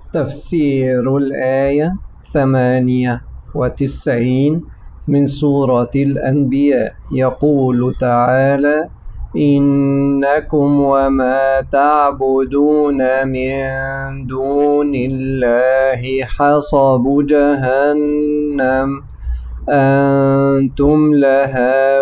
تفسير الآية 98 من سورة الأنبياء. يقول تعالى: إنكم وما تعبدون من دون الله حصب جهنم أنتم لها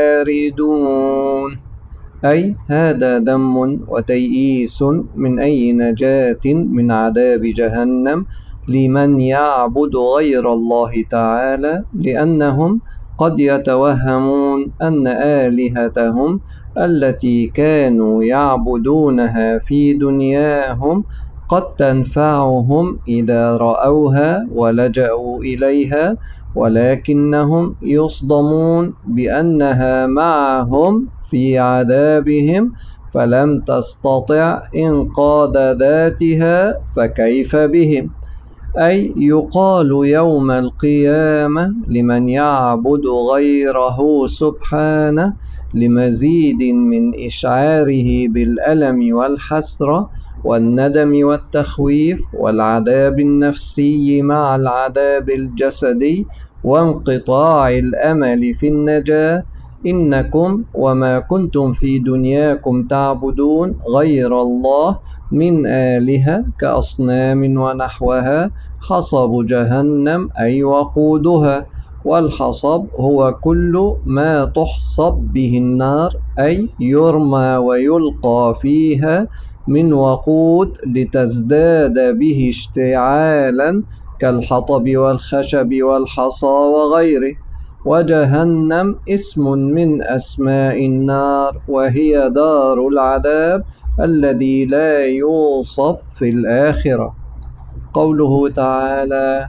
واردون. أي هذا ذم وتيئيس من أي نجاة من عذاب جهنم لمن يعبد غير الله تعالى، لأنهم قد يتوهمون أن آلهتهم التي كانوا يعبدونها في دنياهم قد تنفعهم إذا رأوها ولجأوا إليها، ولكنهم يصدمون بأنها معهم في عذابهم فلم تستطع إنقاذ ذاتها، فكيف بهم؟ أي يقال يوم القيامة لمن يعبد غيره سبحانه لمزيد من إشعاره بالألم والحسرة والندم والتخويف والعذاب النفسي مع العذاب الجسدي وانقطاع الأمل في النجاة: إنكم وما كنتم في دنياكم تعبدون غير الله من آلهة كأصنام ونحوها حصب جهنم أي وقودها. والحصب هو كل ما تحصب به النار، أي يرمى ويلقى فيها من وقود لتزداد به اشتعالا كالحطب والخشب والحصى وغيره. وجهنم اسم من أسماء النار، وهي دار العذاب الذي لا يوصف في الآخرة. قوله تعالى: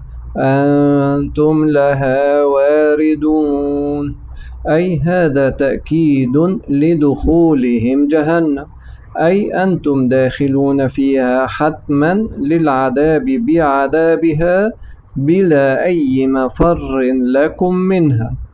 أنتم لها واردون، أي هذا تأكيد لدخولهم جهنم، أي أنتم داخلون فيها حتما للعذاب بعذابها بلا أي مفر لكم منها.